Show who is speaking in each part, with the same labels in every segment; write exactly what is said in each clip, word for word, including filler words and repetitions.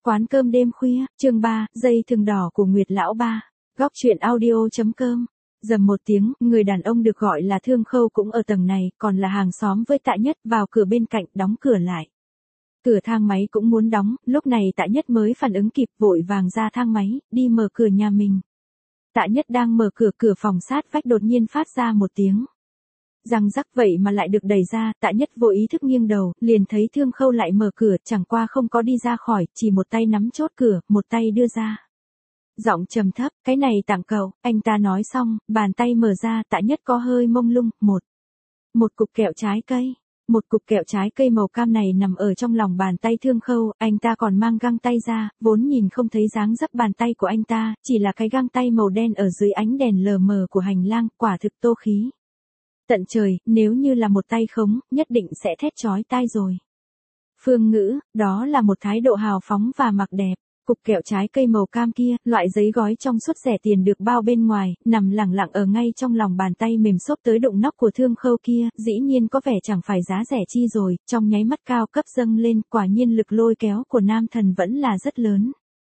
Speaker 1: Quán cơm đêm khuya, chương ba, dây thừng đỏ của Nguyệt Lão Ba. Góc truyện audio.com. Dầm một tiếng, người đàn ông được gọi là Thương Khâu cũng ở tầng này, còn là hàng xóm với Tạ Nhất, vào cửa bên cạnh, đóng cửa lại. Cửa thang máy cũng muốn đóng, lúc này Tạ Nhất mới phản ứng kịp, vội vàng ra thang máy, đi mở cửa nhà mình. Tạ Nhất đang mở cửa, cửa phòng sát vách đột nhiên phát ra một tiếng răng rắc, vậy mà lại được đẩy ra. Tạ Nhất vô ý thức nghiêng đầu, liền thấy Thương Khâu lại mở cửa, chẳng qua không có đi ra khỏi, chỉ một tay nắm chốt cửa, một tay đưa ra. Giọng trầm thấp, cái này tặng cậu. Anh ta nói xong, bàn tay mở ra. Tạ Nhất có hơi mông lung. Một một cục kẹo trái cây. Một cục kẹo trái cây màu cam này nằm ở trong lòng bàn tay Thương Khâu, anh ta còn mang găng tay ra, vốn nhìn không thấy dáng dấp bàn tay của anh ta, chỉ là cái găng tay màu đen ở dưới ánh đèn lờ mờ của hành lang, quả thực tô khí. Tận trời, nếu như là một tay khống, nhất định sẽ thét chói tai rồi. Phương ngữ, đó là một thái độ hào phóng và mặc đẹp. Cục kẹo trái cây màu cam kia, loại giấy gói trong suốt rẻ tiền được bao bên ngoài, nằm lẳng lặng ở ngay trong lòng bàn tay mềm xốp tới đụng nóc của Thương Khâu kia, dĩ nhiên có vẻ chẳng phải giá rẻ chi rồi, trong nháy mắt cao cấp dâng lên, quả nhiên lực lôi kéo của nam thần vẫn là rất lớn.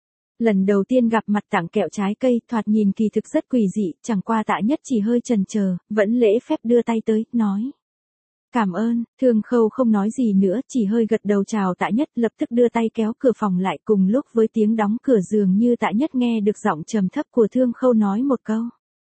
Speaker 1: Lần đầu tiên gặp mặt tặng kẹo trái cây, thoạt nhìn kỳ thực rất quỷ dị, chẳng qua Tạ Nhất chỉ hơi chần chờ, vẫn lễ phép đưa tay tới, nói. Cảm ơn. Thương Khâu không nói gì nữa, chỉ hơi gật đầu chào Tạ Nhất, lập tức đưa tay kéo cửa phòng lại, cùng lúc với tiếng đóng cửa dường như Tạ Nhất nghe được giọng trầm thấp của Thương Khâu nói một câu.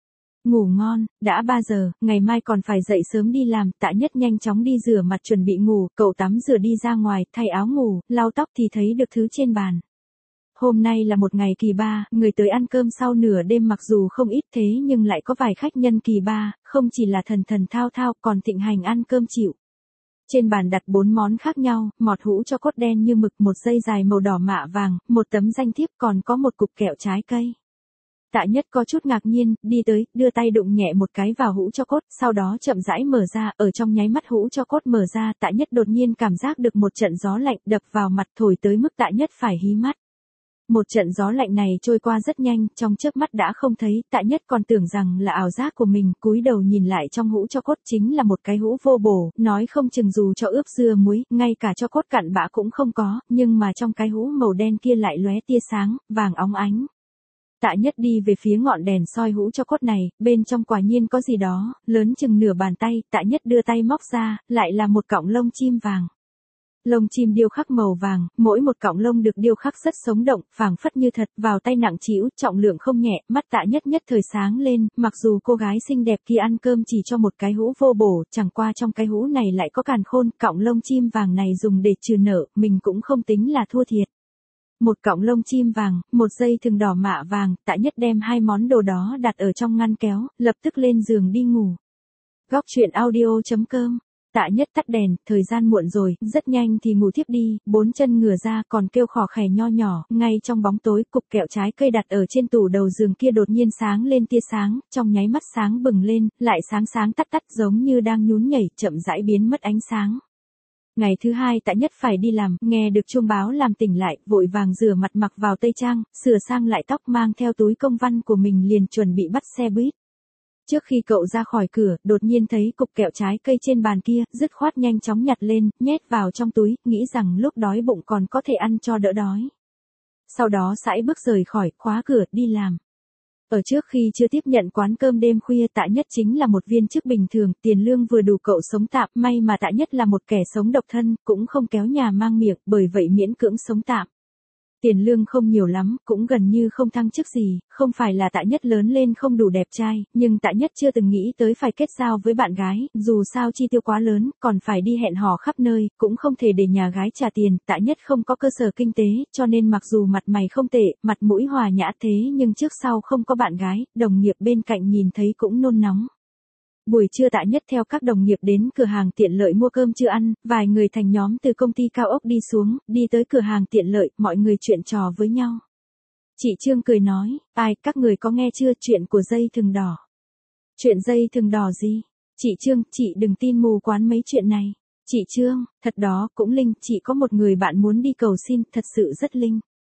Speaker 1: Ngủ ngon, đã ba giờ, ngày mai còn phải dậy sớm đi làm. Tạ Nhất nhanh chóng đi rửa mặt chuẩn bị ngủ, cậu tắm rửa đi ra ngoài, thay áo ngủ, lau tóc thì thấy được thứ trên bàn. Hôm nay là một ngày kỳ ba, người tới ăn cơm sau nửa đêm mặc dù không ít thế nhưng lại có vài khách nhân kỳ ba, không chỉ là thần thần thao thao còn thịnh hành ăn cơm chịu. Trên bàn đặt bốn món khác nhau, mọt hũ cho cốt đen như mực, một dây dài màu đỏ mạ vàng, một tấm danh thiếp, còn có một cục kẹo trái cây. Tạ Nhất có chút ngạc nhiên, đi tới, đưa tay đụng nhẹ một cái vào hũ cho cốt, sau đó chậm rãi mở ra, ở trong nháy mắt hũ cho cốt mở ra, Tạ Nhất đột nhiên cảm giác được một trận gió lạnh đập vào mặt, thổi tới mức Tạ Nhất phải hí mắt. Một trận gió lạnh này trôi qua rất nhanh, trong chớp mắt đã không thấy, Tạ Nhất còn tưởng rằng là ảo giác của mình, cúi đầu nhìn lại trong hũ cho cốt chính là một cái hũ vô bổ, nói không chừng dù cho ướp dưa muối, ngay cả cho cốt cặn bã cũng không có, nhưng mà trong cái hũ màu đen kia lại lóe tia sáng, vàng óng ánh. Tạ Nhất đi về phía ngọn đèn soi hũ cho cốt này, bên trong quả nhiên có gì đó, lớn chừng nửa bàn tay, Tạ Nhất đưa tay móc ra, lại là một cọng lông chim vàng. Lông chim điêu khắc màu vàng, mỗi một cọng lông được điêu khắc rất sống động, phảng phất như thật, vào tay nặng trĩu, trọng lượng không nhẹ, mắt Tạ Nhất nhất thời sáng lên, mặc dù cô gái xinh đẹp kia ăn cơm chỉ cho một cái hũ vô bổ, chẳng qua trong cái hũ này lại có càn khôn, cọng lông chim vàng này dùng để trừ nợ, mình cũng không tính là thua thiệt. Một cọng lông chim vàng, một dây thừng đỏ mạ vàng, Tạ Nhất đem hai món đồ đó đặt ở trong ngăn kéo, lập tức lên giường đi ngủ. Góc truyện audio.com. Tạ Nhất tắt đèn, thời gian muộn rồi, rất nhanh thì ngủ thiếp đi, bốn chân ngửa ra còn kêu khò khè nho nhỏ, ngay trong bóng tối, cục kẹo trái cây đặt ở trên tủ đầu giường kia đột nhiên sáng lên tia sáng, trong nháy mắt sáng bừng lên, lại sáng sáng tắt tắt giống như đang nhún nhảy, chậm rãi biến mất ánh sáng. Ngày thứ hai Tạ Nhất phải đi làm, nghe được chuông báo làm tỉnh lại, vội vàng rửa mặt mặc vào tây trang, sửa sang lại tóc mang theo túi công văn của mình liền chuẩn bị bắt xe buýt. Trước khi cậu ra khỏi cửa, đột nhiên thấy cục kẹo trái cây trên bàn kia, dứt khoát nhanh chóng nhặt lên, nhét vào trong túi, nghĩ rằng lúc đói bụng còn có thể ăn cho đỡ đói. Sau đó sải bước rời khỏi, khóa cửa, đi làm. Ở trước khi chưa tiếp nhận quán cơm đêm khuya, Tạ Nhất chính là một viên chức bình thường, tiền lương vừa đủ cậu sống tạm, may mà Tạ Nhất là một kẻ sống độc thân, cũng không kéo nhà mang miệng, bởi vậy miễn cưỡng sống tạm. Tiền lương không nhiều lắm, cũng gần như không thăng chức gì, không phải là Tạ Nhất lớn lên không đủ đẹp trai, nhưng Tạ Nhất chưa từng nghĩ tới phải kết giao với bạn gái, dù sao chi tiêu quá lớn, còn phải đi hẹn hò khắp nơi, cũng không thể để nhà gái trả tiền, Tạ Nhất không có cơ sở kinh tế, cho nên mặc dù mặt mày không tệ, mặt mũi hòa nhã thế nhưng trước sau không có bạn gái, đồng nghiệp bên cạnh nhìn thấy cũng nôn nóng. Buổi trưa Tạ Nhất theo các đồng nghiệp đến cửa hàng tiện lợi mua cơm trưa ăn, vài người thành nhóm từ công ty cao ốc đi xuống, đi tới cửa hàng tiện lợi, mọi người chuyện trò với nhau. Chị Trương cười nói, ai, các người có nghe chưa chuyện của dây thừng đỏ? Chuyện dây thừng đỏ gì? Chị Trương, chị đừng tin mù quáng mấy chuyện này. Chị Trương, thật đó, cũng linh, chị có một người bạn muốn đi cầu xin, thật sự rất linh.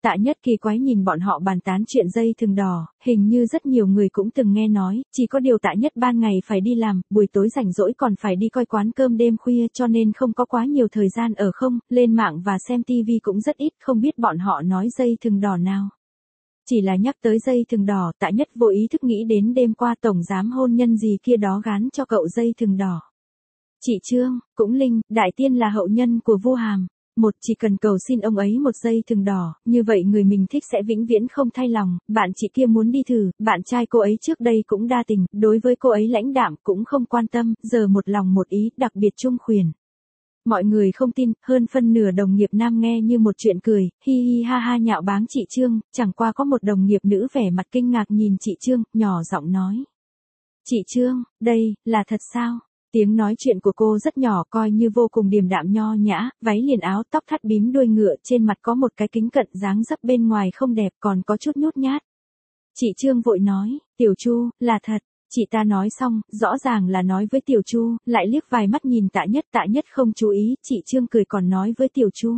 Speaker 1: Tạ Nhất kỳ quái nhìn bọn họ bàn tán chuyện dây thừng đỏ, hình như rất nhiều người cũng từng nghe nói, chỉ có điều Tạ Nhất ban ngày phải đi làm, buổi tối rảnh rỗi còn phải đi coi quán cơm đêm khuya cho nên không có quá nhiều thời gian ở không, lên mạng và xem tivi cũng rất ít, không biết bọn họ nói dây thừng đỏ nào. Chỉ là nhắc tới dây thừng đỏ, Tạ Nhất vô ý thức nghĩ đến đêm qua tổng giám hôn nhân gì kia đó gán cho cậu dây thừng đỏ. Chị Trương, cũng Linh, đại tiên là hậu nhân của Vu Hàm. Một, chỉ cần cầu xin ông ấy một dây thừng đỏ, như vậy người mình thích sẽ vĩnh viễn không thay lòng, bạn chị kia muốn đi thử, bạn trai cô ấy trước đây cũng đa tình, đối với cô ấy lãnh đạm cũng không quan tâm, giờ một lòng một ý, đặc biệt trung khuyển. Mọi người không tin, hơn phân nửa đồng nghiệp nam nghe như một chuyện cười, hi hi ha ha nhạo báng chị Trương, chẳng qua có một đồng nghiệp nữ vẻ mặt kinh ngạc nhìn chị Trương, nhỏ giọng nói. Chị Trương, đây, là thật sao? Tiếng nói chuyện của cô rất nhỏ coi như vô cùng điềm đạm nho nhã, váy liền áo tóc thắt bím đuôi ngựa trên mặt có một cái kính cận dáng dấp bên ngoài không đẹp còn có chút nhút nhát. Chị Trương vội nói, Tiểu Chu, là thật. Chị ta nói xong, rõ ràng là nói với Tiểu Chu, lại liếc vài mắt nhìn Tạ Nhất, Tạ Nhất không chú ý, chị Trương cười còn nói với Tiểu Chu.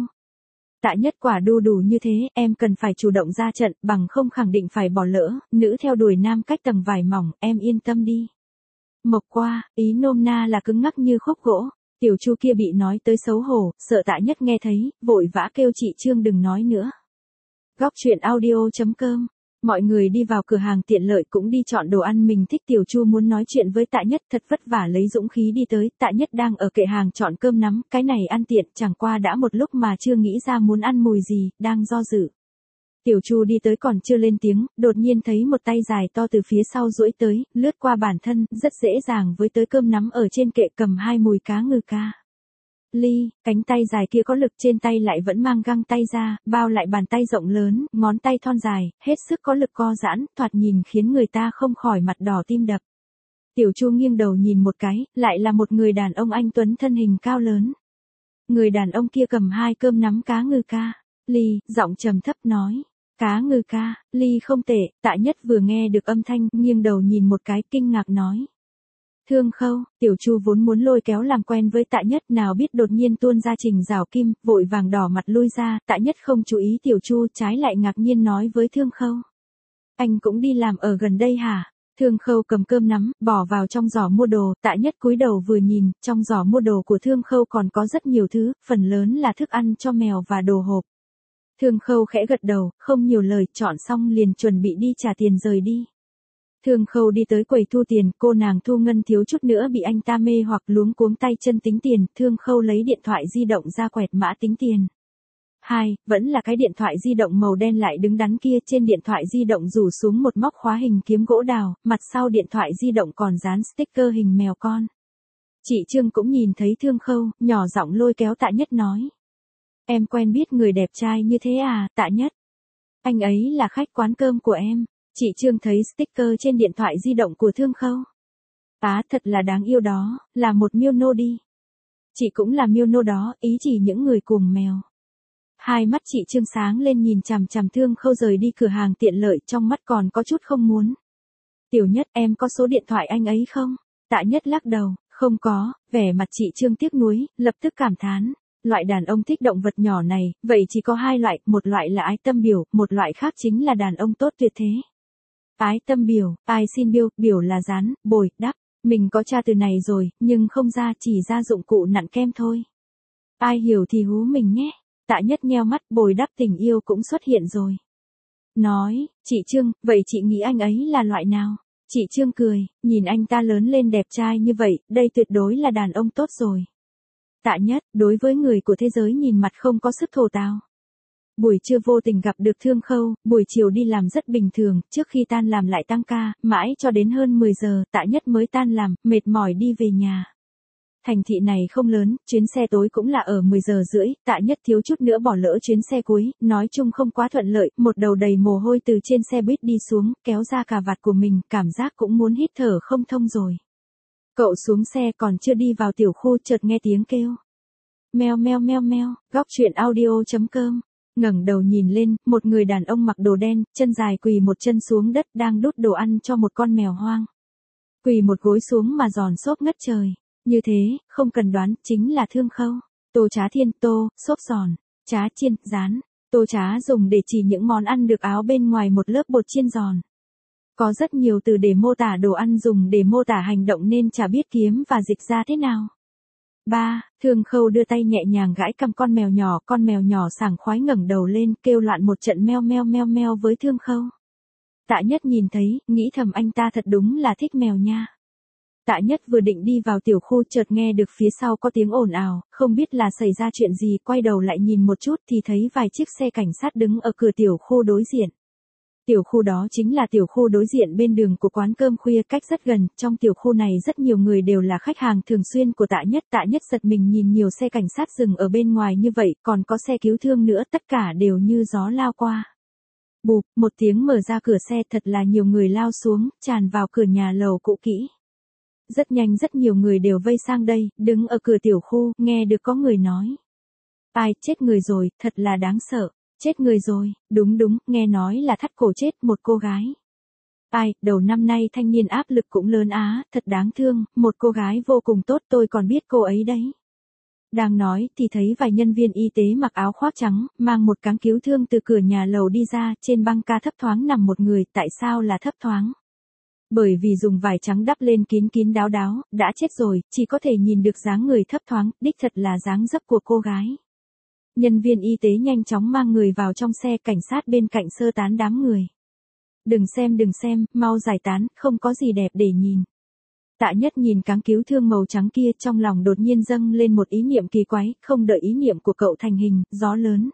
Speaker 1: Tạ Nhất quả đu đủ như thế, em cần phải chủ động ra trận, bằng không khẳng định phải bỏ lỡ, nữ theo đuổi nam cách tầng vải mỏng, em yên tâm đi. Mộc qua, ý nôm na là cứng ngắc như khúc gỗ, Tiểu Chu kia bị nói tới xấu hổ, sợ Tạ Nhất nghe thấy, vội vã kêu chị Trương đừng nói nữa. Góc truyện audio chấm com. Mọi người đi vào cửa hàng tiện lợi cũng đi chọn đồ ăn mình thích. Tiểu Chu muốn nói chuyện với Tạ Nhất, thật vất vả lấy dũng khí đi tới, Tạ Nhất đang ở kệ hàng chọn cơm nắm, cái này ăn tiện, chẳng qua đã một lúc mà chưa nghĩ ra muốn ăn mùi gì, đang do dự. Tiểu Chu đi tới còn chưa lên tiếng, đột nhiên thấy một tay dài to từ phía sau duỗi tới, lướt qua bản thân, rất dễ dàng với tới cơm nắm ở trên kệ cầm hai mùi cá ngừ ca. Ly, cánh tay dài kia có lực trên tay lại vẫn mang găng tay ra, bao lại bàn tay rộng lớn, ngón tay thon dài, hết sức có lực co giãn, thoạt nhìn khiến người ta không khỏi mặt đỏ tim đập. Tiểu Chu nghiêng đầu nhìn một cái, lại là một người đàn ông anh tuấn thân hình cao lớn. Người đàn ông kia cầm hai cơm nắm cá ngừ ca. Ly, giọng trầm thấp nói. Cá ngừ ca, Ly không tệ. Tạ Nhất vừa nghe được âm thanh, nghiêng đầu nhìn một cái, kinh ngạc nói. Thương Khâu, Tiểu Chu vốn muốn lôi kéo làm quen với Tạ Nhất, nào biết đột nhiên tuôn ra Trình Giảo Kim, vội vàng đỏ mặt lui ra, Tạ Nhất không chú ý Tiểu Chu, trái lại ngạc nhiên nói với Thương Khâu. Anh cũng đi làm ở gần đây hả? Thương Khâu cầm cơm nắm, bỏ vào trong giỏ mua đồ, Tạ Nhất cúi đầu vừa nhìn, trong giỏ mua đồ của Thương Khâu còn có rất nhiều thứ, phần lớn là thức ăn cho mèo và đồ hộp. Thương Khâu khẽ gật đầu, không nhiều lời, chọn xong liền chuẩn bị đi trả tiền rời đi. Thương Khâu đi tới quầy thu tiền, cô nàng thu ngân thiếu chút nữa bị anh ta mê hoặc luống cuống tay chân tính tiền, Thương Khâu lấy điện thoại di động ra quẹt mã tính tiền. Hai, vẫn là cái điện thoại di động màu đen lại đứng đắn kia, trên điện thoại di động rủ xuống một móc khóa hình kiếm gỗ đào, mặt sau điện thoại di động còn dán sticker hình mèo con. Chị Trương cũng nhìn thấy Thương Khâu, nhỏ giọng lôi kéo Tạ Nhất nói. Em quen biết người đẹp trai như thế à, Tạ Nhất? Anh ấy là khách quán cơm của em. Chị Trương thấy sticker trên điện thoại di động của Thương Khâu. Á, thật là đáng yêu đó, là một miêu nô đi. Chị cũng là miêu nô đó, ý chỉ những người cùng mèo. Hai mắt chị Trương sáng lên nhìn chằm chằm Thương Khâu rời đi cửa hàng tiện lợi, trong mắt còn có chút không muốn. Tiểu Nhất, em có số điện thoại anh ấy không? Tạ Nhất lắc đầu, không có, vẻ mặt chị Trương tiếc nuối, lập tức cảm thán. Loại đàn ông thích động vật nhỏ này, vậy chỉ có hai loại, một loại là ái tâm biểu, một loại khác chính là đàn ông tốt tuyệt thế. Ái tâm biểu, ai xin biêu, biểu là dán, bồi, đắp. Mình có tra từ này rồi, nhưng không ra, chỉ ra dụng cụ nặn kem thôi. Ai hiểu thì hú mình nhé. Tạ Nhất nheo mắt, bồi đắp tình yêu cũng xuất hiện rồi. Nói, chị Trương, vậy chị nghĩ anh ấy là loại nào? Chị Trương cười, nhìn anh ta lớn lên đẹp trai như vậy, đây tuyệt đối là đàn ông tốt rồi. Tạ Nhất, đối với người của thế giới nhìn mặt không có sức thổ tào. Buổi trưa vô tình gặp được Thương Khâu, buổi chiều đi làm rất bình thường, trước khi tan làm lại tăng ca, mãi cho đến hơn mười giờ, Tạ Nhất mới tan làm, mệt mỏi đi về nhà. Thành thị này không lớn, chuyến xe tối cũng là ở mười giờ rưỡi, Tạ Nhất thiếu chút nữa bỏ lỡ chuyến xe cuối, nói chung không quá thuận lợi, một đầu đầy mồ hôi từ trên xe buýt đi xuống, kéo ra cà vạt của mình, cảm giác cũng muốn hít thở không thông rồi. Cậu xuống xe còn chưa đi vào tiểu khu chợt nghe tiếng kêu. Meo meo meo meo, góc truyện audio chấm com. Ngẩng đầu nhìn lên, một người đàn ông mặc đồ đen, chân dài quỳ một chân xuống đất đang đút đồ ăn cho một con mèo hoang. Quỳ một gối xuống mà giòn xốp ngất trời. Như thế, không cần đoán, chính là Thương Khâu. Tô Trá Thiên, tô, xốp giòn, trá chiên, rán. Tô Trá dùng để chỉ những món ăn được áo bên ngoài một lớp bột chiên giòn. Có rất nhiều từ để mô tả đồ ăn dùng để mô tả hành động nên chả biết kiếm và dịch ra thế nào. ba. Thương Khâu đưa tay nhẹ nhàng gãi cằm con mèo nhỏ, con mèo nhỏ sảng khoái ngẩng đầu lên, kêu loạn một trận meo meo meo meo với Thương Khâu. Tạ Nhất nhìn thấy, nghĩ thầm anh ta thật đúng là thích mèo nha. Tạ Nhất vừa định đi vào tiểu khu chợt nghe được phía sau có tiếng ồn ào, không biết là xảy ra chuyện gì, quay đầu lại nhìn một chút thì thấy vài chiếc xe cảnh sát đứng ở cửa tiểu khu đối diện. Tiểu khu đó chính là tiểu khu đối diện bên đường của quán cơm khuya, cách rất gần, trong tiểu khu này rất nhiều người đều là khách hàng thường xuyên của Tạ Nhất. Tạ Nhất giật mình nhìn nhiều xe cảnh sát dừng ở bên ngoài như vậy, còn có xe cứu thương nữa, tất cả đều như gió lao qua. Bụp, một tiếng mở ra cửa xe, thật là nhiều người lao xuống, tràn vào cửa nhà lầu cũ kỹ. Rất nhanh rất nhiều người đều vây sang đây, đứng ở cửa tiểu khu, nghe được có người nói. Ai, chết người rồi, thật là đáng sợ. Chết người rồi, đúng đúng, nghe nói là thắt cổ chết một cô gái. Ai, đầu năm nay thanh niên áp lực cũng lớn á, thật đáng thương, một cô gái vô cùng tốt, tôi còn biết cô ấy đấy. Đang nói thì thấy vài nhân viên y tế mặc áo khoác trắng, mang một cáng cứu thương từ cửa nhà lầu đi ra, trên băng ca thấp thoáng nằm một người, tại sao là thấp thoáng? Bởi vì dùng vải trắng đắp lên kín kín đáo đáo, đã chết rồi, chỉ có thể nhìn được dáng người thấp thoáng, đích thật là dáng dấp của cô gái. Nhân viên y tế nhanh chóng mang người vào trong xe, cảnh sát bên cạnh sơ tán đám người. Đừng xem đừng xem, mau giải tán, không có gì đẹp để nhìn. Tạ Nhất nhìn cáng cứu thương màu trắng kia, trong lòng đột nhiên dâng lên một ý niệm kỳ quái, không đợi ý niệm của cậu thành hình, gió lớn.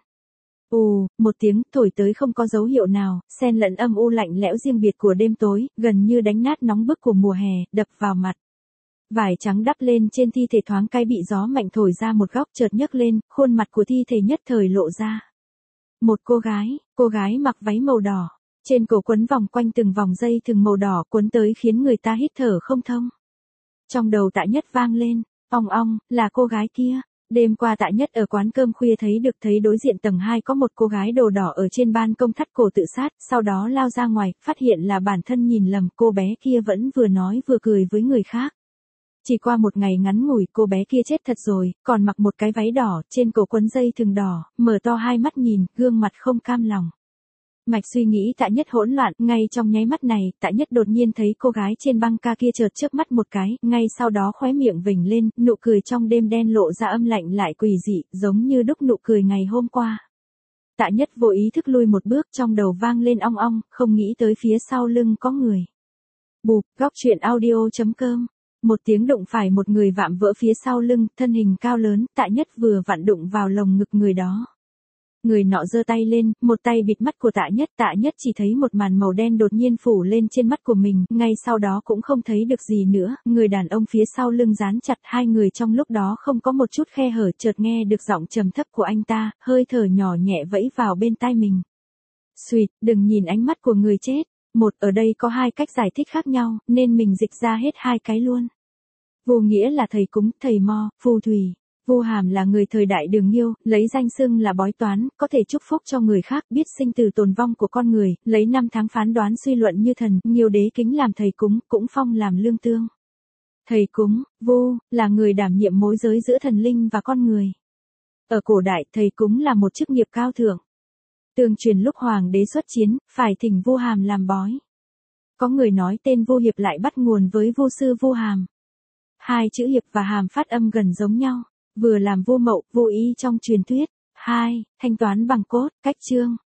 Speaker 1: Ù, một tiếng thổi tới không có dấu hiệu nào, xen lẫn âm u lạnh lẽo riêng biệt của đêm tối, gần như đánh nát nóng bức của mùa hè, đập vào mặt. Vải trắng đắp lên trên thi thể thoáng cái bị gió mạnh thổi ra một góc, chợt nhấc lên, khuôn mặt của thi thể nhất thời lộ ra. Một cô gái, cô gái mặc váy màu đỏ, trên cổ quấn vòng quanh từng vòng dây thừng màu đỏ quấn tới khiến người ta hít thở không thông. Trong đầu Tạ Nhất vang lên, ong ong, là cô gái kia. Đêm qua Tạ Nhất ở quán cơm khuya thấy được thấy đối diện tầng hai có một cô gái đồ đỏ ở trên ban công thắt cổ tự sát, sau đó lao ra ngoài, phát hiện là bản thân nhìn lầm, cô bé kia vẫn vừa nói vừa cười với người khác. Chỉ qua một ngày ngắn ngủi, cô bé kia chết thật rồi, còn mặc một cái váy đỏ, trên cổ quấn dây thừng đỏ, mở to hai mắt nhìn, gương mặt không cam lòng. Mạch suy nghĩ Tạ Nhất hỗn loạn, ngay trong nháy mắt này, Tạ Nhất đột nhiên thấy cô gái trên băng ca kia chợt chớp mắt một cái, ngay sau đó khóe miệng vểnh lên, nụ cười trong đêm đen lộ ra âm lạnh lại quỷ dị, giống như đúc nụ cười ngày hôm qua. Tạ Nhất vô ý thức lui một bước, trong đầu vang lên ong ong, không nghĩ tới phía sau lưng có người. Bụp, góc truyện audio chấm com. Một tiếng đụng phải một người vạm vỡ phía sau lưng, thân hình cao lớn, Tạ Nhất vừa vặn đụng vào lồng ngực người đó. Người nọ giơ tay lên, một tay bịt mắt của Tạ Nhất, Tạ Nhất chỉ thấy một màn màu đen đột nhiên phủ lên trên mắt của mình, ngay sau đó cũng không thấy được gì nữa, người đàn ông phía sau lưng dán chặt, hai người trong lúc đó không có một chút khe hở, chợt nghe được giọng trầm thấp của anh ta, hơi thở nhỏ nhẹ vẫy vào bên tai mình. Xuyệt, đừng nhìn ánh mắt của người chết, một ở đây có hai cách giải thích khác nhau, nên mình dịch ra hết hai cái luôn. Vô Nghĩa là thầy cúng, thầy mo, phù thủy. Vu Hàm là người thời đại Đường Nhiêu, lấy danh xưng là bói toán, có thể chúc phúc cho người khác, biết sinh tử tồn vong của con người, lấy năm tháng phán đoán suy luận như thần, Nhiêu đế kính làm thầy cúng, cũng phong làm lương tương. Thầy cúng, Vu, là người đảm nhiệm mối giới giữa thần linh và con người. Ở cổ đại, thầy cúng là một chức nghiệp cao thượng. Tương truyền lúc hoàng đế xuất chiến, phải thỉnh Vu Hàm làm bói. Có người nói tên Vu Hiệp lại bắt nguồn với Vu sư Vu Hàm. Hai chữ Hiệp và Hàm phát âm gần giống nhau. Vừa làm Vu Mậu, Vu Y trong truyền thuyết. hai. Thanh toán bằng cốt, cách chương.